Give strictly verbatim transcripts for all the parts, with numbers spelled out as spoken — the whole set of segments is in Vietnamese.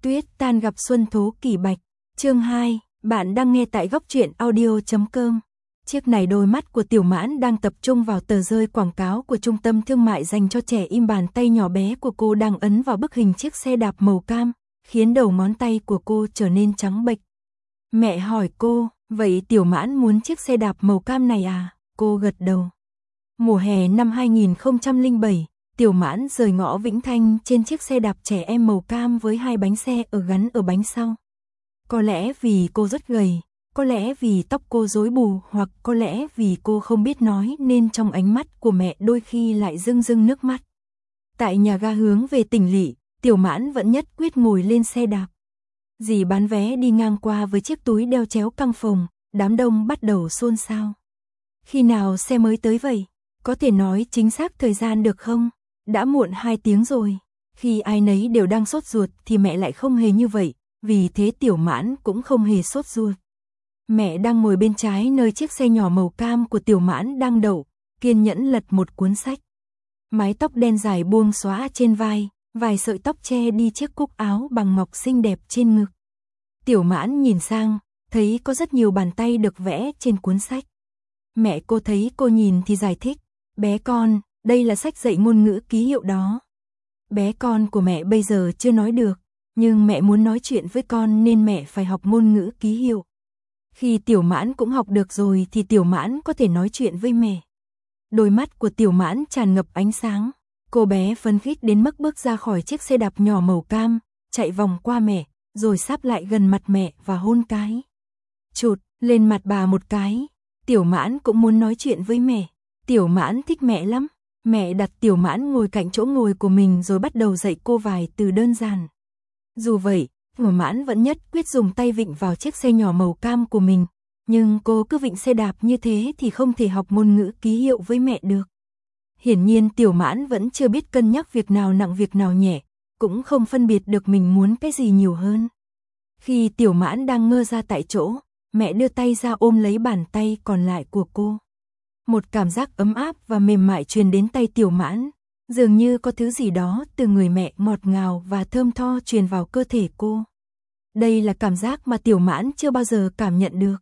Tuyết tan gặp xuân thố kỳ bạch. Chương hai, bạn đang nghe tại góc truyện audio chấm com. Chiếc này đôi mắt của Tiểu Mãn đang tập trung vào tờ rơi quảng cáo của trung tâm thương mại dành cho trẻ im, bàn tay nhỏ bé của cô đang ấn vào bức hình chiếc xe đạp màu cam, khiến đầu ngón tay của cô trở nên trắng bệch. Mẹ hỏi cô, vậy Tiểu Mãn muốn chiếc xe đạp màu cam này à? Cô gật đầu. Mùa hè năm hai nghìn không trăm lẻ bảy, Tiểu Mãn rời ngõ Vĩnh Thanh trên chiếc xe đạp trẻ em màu cam với hai bánh xe ở gắn ở bánh sau. Có lẽ vì cô rất gầy, có lẽ vì tóc cô rối bù, hoặc có lẽ vì cô không biết nói nên trong ánh mắt của mẹ đôi khi lại rưng rưng nước mắt. Tại nhà ga hướng về Tỉnh Lỵ, Tiểu Mãn vẫn nhất quyết ngồi lên xe đạp. Dì bán vé đi ngang qua với chiếc túi đeo chéo căng phồng, đám đông bắt đầu xôn xao. Khi nào xe mới tới vậy? Có thể nói chính xác thời gian được không? Đã muộn hai tiếng rồi. Khi ai nấy đều đang sốt ruột thì mẹ lại không hề như vậy, vì thế Tiểu Mãn cũng không hề sốt ruột. Mẹ đang ngồi bên trái nơi chiếc xe nhỏ màu cam của Tiểu Mãn đang đậu, kiên nhẫn lật một cuốn sách. Mái tóc đen dài buông xõa trên vai, vài sợi tóc che đi chiếc cúc áo bằng ngọc xinh đẹp trên ngực. Tiểu Mãn nhìn sang, thấy có rất nhiều bàn tay được vẽ trên cuốn sách. Mẹ cô thấy cô nhìn thì giải thích, bé con, đây là sách dạy ngôn ngữ ký hiệu đó. Bé con của mẹ bây giờ chưa nói được, nhưng mẹ muốn nói chuyện với con nên mẹ phải học ngôn ngữ ký hiệu. Khi Tiểu Mãn cũng học được rồi thì Tiểu Mãn có thể nói chuyện với mẹ. Đôi mắt của Tiểu Mãn tràn ngập ánh sáng. Cô bé phấn khích đến mức bước ra khỏi chiếc xe đạp nhỏ màu cam, chạy vòng qua mẹ, rồi sáp lại gần mặt mẹ và hôn cái. Chụt lên mặt bà một cái. Tiểu Mãn cũng muốn nói chuyện với mẹ. Tiểu Mãn thích mẹ lắm. Mẹ đặt Tiểu Mãn ngồi cạnh chỗ ngồi của mình rồi bắt đầu dạy cô vài từ đơn giản. Dù vậy, Tiểu Mãn vẫn nhất quyết dùng tay vịn vào chiếc xe nhỏ màu cam của mình. Nhưng cô cứ vịn xe đạp như thế thì không thể học ngôn ngữ ký hiệu với mẹ được. Hiển nhiên Tiểu Mãn vẫn chưa biết cân nhắc việc nào nặng việc nào nhẹ, cũng không phân biệt được mình muốn cái gì nhiều hơn. Khi Tiểu Mãn đang ngơ ra tại chỗ, mẹ đưa tay ra ôm lấy bàn tay còn lại của cô. Một cảm giác ấm áp và mềm mại truyền đến tay Tiểu Mãn, dường như có thứ gì đó từ người mẹ ngọt ngào và thơm tho truyền vào cơ thể cô. Đây là cảm giác mà Tiểu Mãn chưa bao giờ cảm nhận được.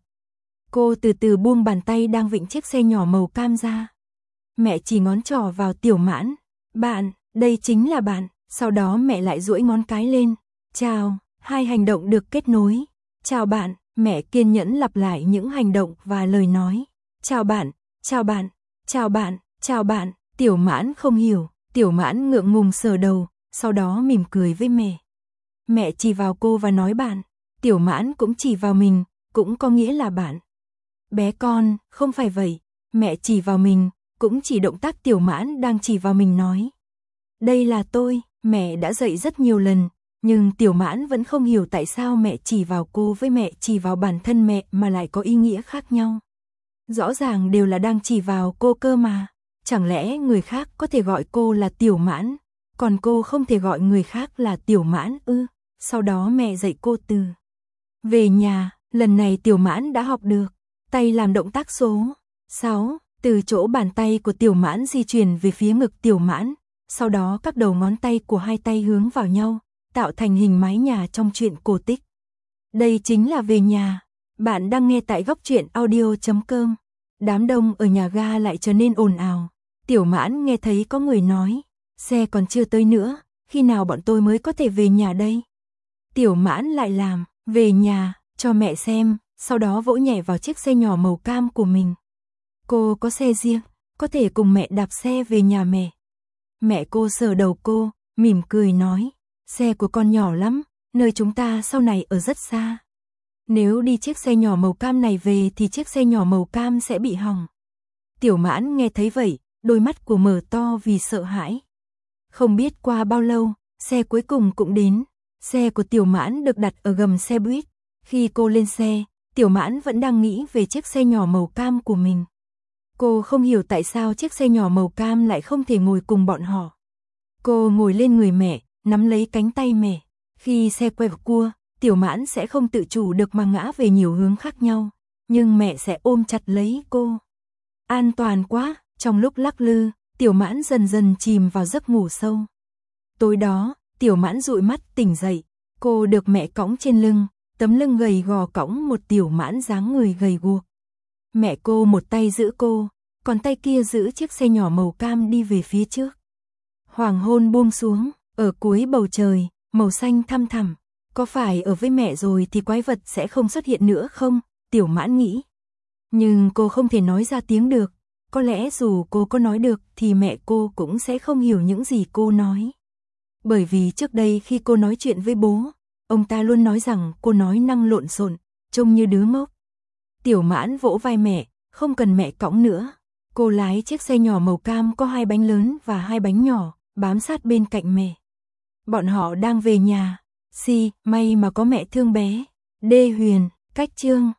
Cô từ từ buông bàn tay đang vịn chiếc xe nhỏ màu cam ra. Mẹ chỉ ngón trỏ vào Tiểu Mãn. Bạn, đây chính là bạn. Sau đó mẹ lại duỗi ngón cái lên. Chào, hai hành động được kết nối. Chào bạn, mẹ kiên nhẫn lặp lại những hành động và lời nói. Chào bạn, chào bạn, chào bạn, chào bạn. Tiểu Mãn không hiểu, Tiểu Mãn ngượng ngùng sờ đầu, sau đó mỉm cười với mẹ. Mẹ chỉ vào cô và nói bạn. Tiểu Mãn cũng chỉ vào mình, cũng có nghĩa là bạn. Bé con, không phải vậy. Mẹ chỉ vào mình, cũng chỉ động tác Tiểu Mãn đang chỉ vào mình nói. Đây là tôi, mẹ đã dạy rất nhiều lần, nhưng Tiểu Mãn vẫn không hiểu tại sao mẹ chỉ vào cô với mẹ chỉ vào bản thân mẹ mà lại có ý nghĩa khác nhau. Rõ ràng đều là đang chỉ vào cô cơ mà. Chẳng lẽ người khác có thể gọi cô là Tiểu Mãn, còn cô không thể gọi người khác là Tiểu Mãn ư? Sau đó mẹ dạy cô từ về nhà, lần này Tiểu Mãn đã học được. Tay làm động tác số sáu, từ chỗ bàn tay của Tiểu Mãn di chuyển về phía ngực Tiểu Mãn, sau đó các đầu ngón tay của hai tay hướng vào nhau, tạo thành hình mái nhà trong truyện cổ tích. Đây chính là về nhà. Bạn đang nghe tại góc truyện audio chấm com. Đám đông ở nhà ga lại trở nên ồn ào. Tiểu Mãn nghe thấy có người nói, xe còn chưa tới nữa, khi nào bọn tôi mới có thể về nhà đây? Tiểu Mãn lại làm, về nhà, cho mẹ xem, sau đó vỗ nhẹ vào chiếc xe nhỏ màu cam của mình. Cô có xe riêng, có thể cùng mẹ đạp xe về nhà mẹ. Mẹ cô sờ đầu cô, mỉm cười nói, xe của con nhỏ lắm, nơi chúng ta sau này ở rất xa. Nếu đi chiếc xe nhỏ màu cam này về thì chiếc xe nhỏ màu cam sẽ bị hỏng. Tiểu Mãn nghe thấy vậy, đôi mắt của mở to vì sợ hãi. Không biết qua bao lâu, xe cuối cùng cũng đến. Xe của Tiểu Mãn được đặt ở gầm xe buýt. Khi cô lên xe, Tiểu Mãn vẫn đang nghĩ về chiếc xe nhỏ màu cam của mình. Cô không hiểu tại sao chiếc xe nhỏ màu cam lại không thể ngồi cùng bọn họ. Cô ngồi lên người mẹ, nắm lấy cánh tay mẹ. Khi xe quẹo cua, Tiểu Mãn sẽ không tự chủ được mà ngã về nhiều hướng khác nhau, nhưng mẹ sẽ ôm chặt lấy cô. An toàn quá, trong lúc lắc lư, Tiểu Mãn dần dần chìm vào giấc ngủ sâu. Tối đó, Tiểu Mãn dụi mắt tỉnh dậy, Cô được mẹ cõng trên lưng, tấm lưng gầy gò cõng một Tiểu Mãn dáng người gầy guộc. Mẹ cô một tay giữ cô, còn tay kia giữ chiếc xe nhỏ màu cam đi về phía trước. Hoàng hôn buông xuống, ở cuối bầu trời, màu xanh thăm thẳm. Có phải ở với mẹ rồi thì quái vật sẽ không xuất hiện nữa không? Tiểu Mãn nghĩ. Nhưng cô không thể nói ra tiếng được. Có lẽ dù cô có nói được thì mẹ cô cũng sẽ không hiểu những gì cô nói. Bởi vì trước đây khi cô nói chuyện với bố, ông ta luôn nói rằng cô nói năng lộn xộn, trông như đứa ngốc. Tiểu Mãn vỗ vai mẹ, không cần mẹ cõng nữa. Cô lái chiếc xe nhỏ màu cam có hai bánh lớn và hai bánh nhỏ, bám sát bên cạnh mẹ. Bọn họ đang về nhà. Si, may mà có mẹ thương bé. Đê Huyền, cách chương